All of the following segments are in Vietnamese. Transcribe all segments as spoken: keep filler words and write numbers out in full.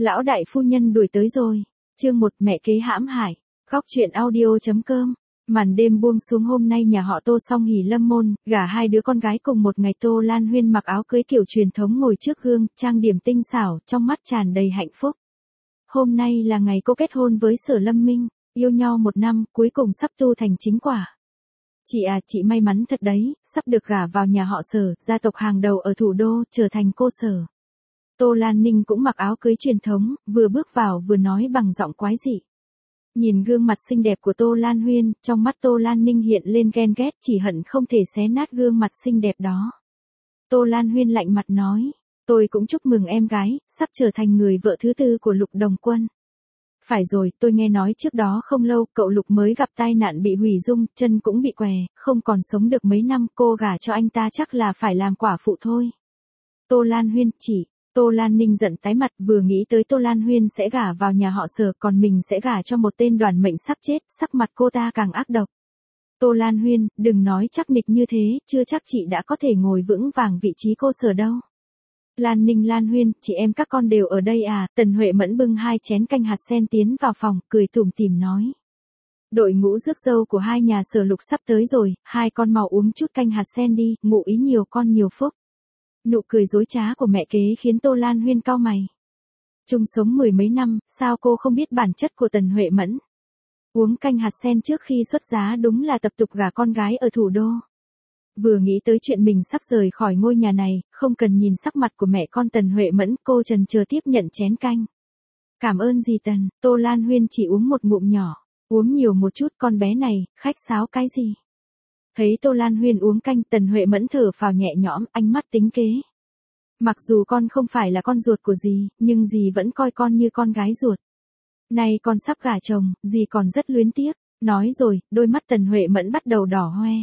Lão đại phu nhân đuổi tới rồi. Chương một mẹ kế hãm hại. Góc truyện audio.com. Màn đêm buông xuống hôm nay nhà họ Tô song hỉ lâm môn, gả hai đứa con gái cùng một ngày. Tô Lan Huyên mặc áo cưới kiểu truyền thống ngồi trước gương, trang điểm tinh xảo, trong mắt tràn đầy hạnh phúc. Hôm nay là ngày cô kết hôn với Sở Lâm Minh, yêu nhau một năm, cuối cùng sắp tu thành chính quả. Chị à, chị may mắn thật đấy, sắp được gả vào nhà họ Sở, gia tộc hàng đầu ở thủ đô, trở thành cô Sở. Tô Lan Ninh cũng mặc áo cưới truyền thống, vừa bước vào vừa nói bằng giọng quái dị. Nhìn gương mặt xinh đẹp của Tô Lan Huyên, trong mắt Tô Lan Ninh hiện lên ghen ghét, chỉ hận không thể xé nát gương mặt xinh đẹp đó. Tô Lan Huyên lạnh mặt nói, tôi cũng chúc mừng em gái, sắp trở thành người vợ thứ tư của Lục Đồng Quân. Phải rồi, tôi nghe nói trước đó không lâu, cậu Lục mới gặp tai nạn bị hủy dung, chân cũng bị què, không còn sống được mấy năm, cô gả cho anh ta chắc là phải làm quả phụ thôi. Tô Lan Huyên chỉ, Tô Lan Ninh giận tái mặt, vừa nghĩ tới Tô Lan Huyên sẽ gả vào nhà họ Sở, còn mình sẽ gả cho một tên đoàn mệnh sắp chết, sắc mặt cô ta càng ác độc. Tô Lan Huyên, đừng nói chắc nịch như thế, chưa chắc chị đã có thể ngồi vững vàng vị trí cô Sở đâu. Lan Ninh Lan Huyên, chị em các con đều ở đây à? Tần Huệ Mẫn bưng hai chén canh hạt sen tiến vào phòng, cười tủm tỉm nói. Đội ngũ rước dâu của hai nhà Sở Lục sắp tới rồi, hai con mau uống chút canh hạt sen đi, ngụ ý nhiều con nhiều phúc. Nụ cười dối trá của mẹ kế khiến Tô Lan Huyên cau mày. Chung sống mười mấy năm, sao cô không biết bản chất của Tần Huệ Mẫn? Uống canh hạt sen trước khi xuất giá đúng là tập tục gả con gái ở thủ đô. Vừa nghĩ tới chuyện mình sắp rời khỏi ngôi nhà này, không cần nhìn sắc mặt của mẹ con Tần Huệ Mẫn, cô trần trừ tiếp nhận chén canh. Cảm ơn dì Tần, Tô Lan Huyên chỉ uống một ngụm nhỏ, uống nhiều một chút, con bé này, khách sáo cái gì? Thấy Tô Lan Huyên uống canh, Tần Huệ Mẫn thở phào nhẹ nhõm, ánh mắt tính kế. Mặc dù con không phải là con ruột của dì, nhưng dì vẫn coi con như con gái ruột. Nay con sắp gả chồng, dì còn rất luyến tiếc. Nói rồi, đôi mắt Tần Huệ Mẫn bắt đầu đỏ hoe.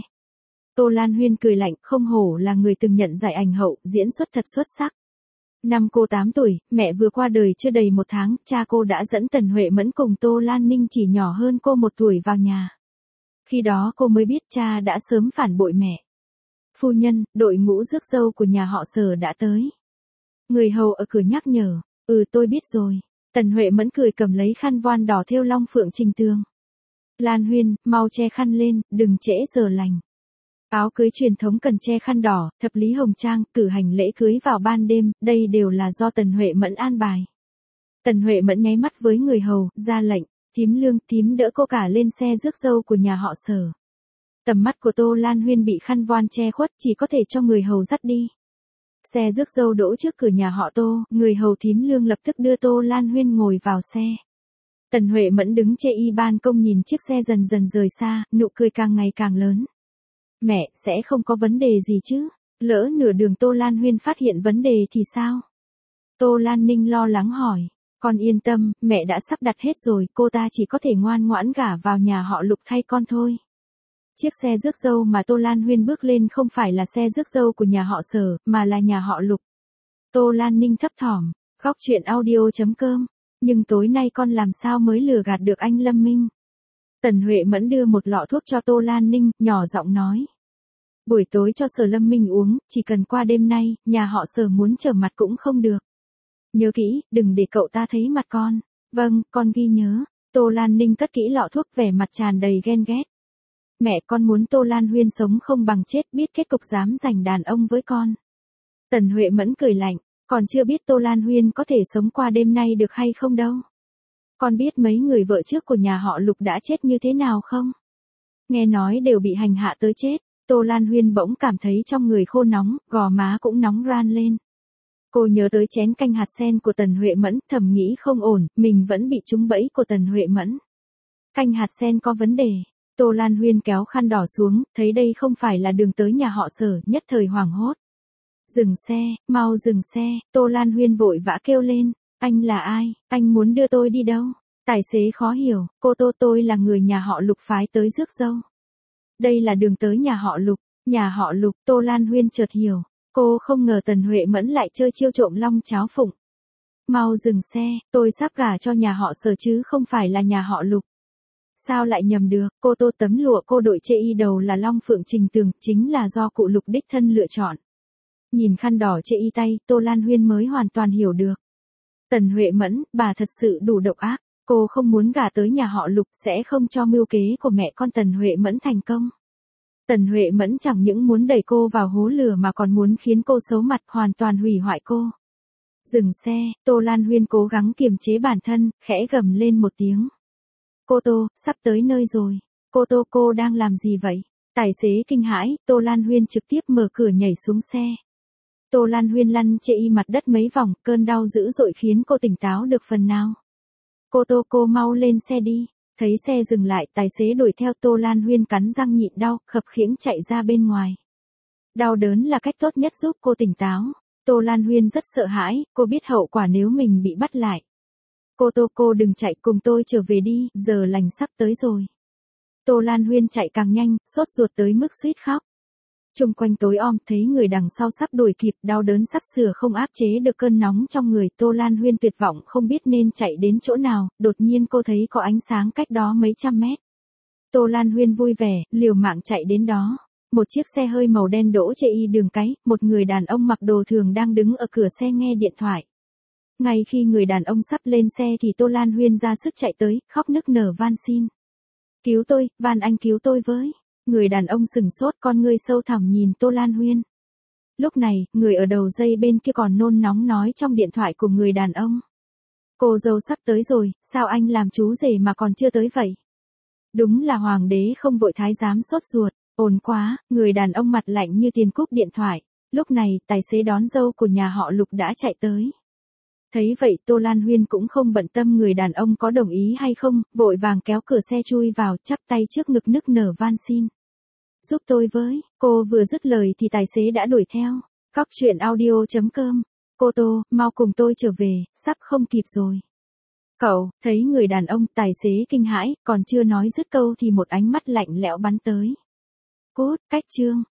Tô Lan Huyên cười lạnh, không hổ là người từng nhận giải ảnh hậu, diễn xuất thật xuất sắc. Năm cô tám tuổi, mẹ vừa qua đời chưa đầy một tháng, cha cô đã dẫn Tần Huệ Mẫn cùng Tô Lan Ninh chỉ nhỏ hơn cô một tuổi vào nhà. Khi đó cô mới biết cha đã sớm phản bội mẹ. Phu nhân, đội ngũ rước dâu của nhà họ Sở đã tới. Người hầu ở cửa nhắc nhở, ừ tôi biết rồi. Tần Huệ Mẫn cười cầm lấy khăn voan đỏ thêu long phượng trình tường. Lan Huyên, mau che khăn lên, đừng trễ giờ lành. Áo cưới truyền thống cần che khăn đỏ, thập lý hồng trang, cử hành lễ cưới vào ban đêm, đây đều là do Tần Huệ Mẫn an bài. Tần Huệ Mẫn nháy mắt với người hầu, ra lệnh, thím Lương, thím đỡ cô cả lên xe rước dâu của nhà họ Sở. Tầm mắt của Tô Lan Huyên bị khăn voan che khuất, chỉ có thể cho người hầu dắt đi. Xe rước dâu đỗ trước cửa nhà họ Tô, người hầu thím Lương lập tức đưa Tô Lan Huyên ngồi vào xe. Tần Huệ Mẫn đứng trên y ban công nhìn chiếc xe dần dần rời xa, nụ cười càng ngày càng lớn. Mẹ, sẽ không có vấn đề gì chứ? Lỡ nửa đường Tô Lan Huyên phát hiện vấn đề thì sao? Tô Lan Ninh lo lắng hỏi. Con yên tâm, mẹ đã sắp đặt hết rồi, cô ta chỉ có thể ngoan ngoãn gả vào nhà họ Lục thay con thôi. Chiếc xe rước dâu mà Tô Lan Huyên bước lên không phải là xe rước dâu của nhà họ Sở, mà là nhà họ Lục. Tô Lan Ninh thấp thỏm, góc truyện audio.com. Nhưng tối nay con làm sao mới lừa gạt được anh Lâm Minh? Tần Huệ Mẫn đưa một lọ thuốc cho Tô Lan Ninh, nhỏ giọng nói. Buổi tối cho Sở Lâm Minh uống, chỉ cần qua đêm nay, nhà họ Sở muốn trở mặt cũng không được. Nhớ kỹ, đừng để cậu ta thấy mặt con. Vâng, con ghi nhớ. Tô Lan Ninh cất kỹ lọ thuốc, vẻ mặt tràn đầy ghen ghét. Mẹ con muốn Tô Lan Huyên sống không bằng chết, biết kết cục dám giành đàn ông với con. Tần Huệ Mẫn cười lạnh, còn chưa biết Tô Lan Huyên có thể sống qua đêm nay được hay không đâu. Con biết mấy người vợ trước của nhà họ Lục đã chết như thế nào không? Nghe nói đều bị hành hạ tới chết. Tô Lan Huyên bỗng cảm thấy trong người khô nóng, gò má cũng nóng ran lên. Cô nhớ tới chén canh hạt sen của Tần Huệ Mẫn, thầm nghĩ không ổn, mình vẫn bị trúng bẫy của Tần Huệ Mẫn. Canh hạt sen có vấn đề. Tô Lan Huyên kéo khăn đỏ xuống, thấy đây không phải là đường tới nhà họ Sở, nhất thời hoảng hốt. Dừng xe, mau dừng xe, Tô Lan Huyên vội vã kêu lên, anh là ai, anh muốn đưa tôi đi đâu? Tài xế khó hiểu, cô Tô tôi là người nhà họ Lục phái tới rước dâu. Đây là đường tới nhà họ Lục, nhà họ Lục, Tô Lan Huyên chợt hiểu, cô không ngờ Tần Huệ Mẫn lại chơi chiêu trộm long cháo phụng. Mau dừng xe, tôi sắp gả cho nhà họ Sở chứ không phải là nhà họ Lục. Sao lại nhầm được, cô Tô tấm lụa cô đội chê y đầu là long phượng trình tường, chính là do cụ Lục đích thân lựa chọn. Nhìn khăn đỏ chê y tay, Tô Lan Huyên mới hoàn toàn hiểu được. Tần Huệ Mẫn, bà thật sự đủ độc ác, cô không muốn gả tới nhà họ Lục sẽ không cho mưu kế của mẹ con Tần Huệ Mẫn thành công. Tần Huệ Mẫn chẳng những muốn đẩy cô vào hố lửa mà còn muốn khiến cô xấu mặt, hoàn toàn hủy hoại cô. Dừng xe, Tô Lan Huyên cố gắng kiềm chế bản thân, khẽ gầm lên một tiếng. Cô Tô, sắp tới nơi rồi. Cô Tô, cô đang làm gì vậy? Tài xế kinh hãi, Tô Lan Huyên trực tiếp mở cửa nhảy xuống xe. Tô Lan Huyên lăn chê y mặt đất mấy vòng, cơn đau dữ dội khiến cô tỉnh táo được phần nào. Cô Tô, cô mau lên xe đi. Thấy xe dừng lại, tài xế đuổi theo, Tô Lan Huyên cắn răng nhịn đau, khập khiễng chạy ra bên ngoài. Đau đớn là cách tốt nhất giúp cô tỉnh táo. Tô Lan Huyên rất sợ hãi, cô biết hậu quả nếu mình bị bắt lại. Cô Tô, cô đừng chạy, cùng tôi trở về đi, giờ lành sắp tới rồi. Tô Lan Huyên chạy càng nhanh, sốt ruột tới mức suýt khóc. Chung quanh tối om, thấy người đằng sau sắp đuổi kịp, đau đớn sắp sửa không áp chế được cơn nóng trong người. Tô Lan Huyên tuyệt vọng không biết nên chạy đến chỗ nào, đột nhiên cô thấy có ánh sáng cách đó mấy trăm mét. Tô Lan Huyên vui vẻ, liều mạng chạy đến đó. Một chiếc xe hơi màu đen đỗ chê y đường cái, một người đàn ông mặc đồ thường đang đứng ở cửa xe nghe điện thoại. Ngay khi người đàn ông sắp lên xe thì Tô Lan Huyên ra sức chạy tới, khóc nức nở van xin. Cứu tôi, van anh cứu tôi với. Người đàn ông sừng sốt, con ngươi sâu thẳm nhìn Tô Lan Huyên. Lúc này, người ở đầu dây bên kia còn nôn nóng nói trong điện thoại của người đàn ông. Cô dâu sắp tới rồi, sao anh làm chú rể mà còn chưa tới vậy? Đúng là hoàng đế không vội thái giám sốt ruột, ồn quá, người đàn ông mặt lạnh như tiền cúp điện thoại. Lúc này, tài xế đón dâu của nhà họ Lục đã chạy tới. Thấy vậy Tô Lan Huyên cũng không bận tâm người đàn ông có đồng ý hay không, vội vàng kéo cửa xe chui vào, chắp tay trước ngực nức nở van xin. Giúp tôi với, cô vừa dứt lời thì tài xế đã đuổi theo. Cóc truyện audio chấm com. Cô Tô, mau cùng tôi trở về, sắp không kịp rồi. Cậu, thấy người đàn ông, tài xế kinh hãi, còn chưa nói dứt câu thì một ánh mắt lạnh lẽo bắn tới. Cút, cách chương.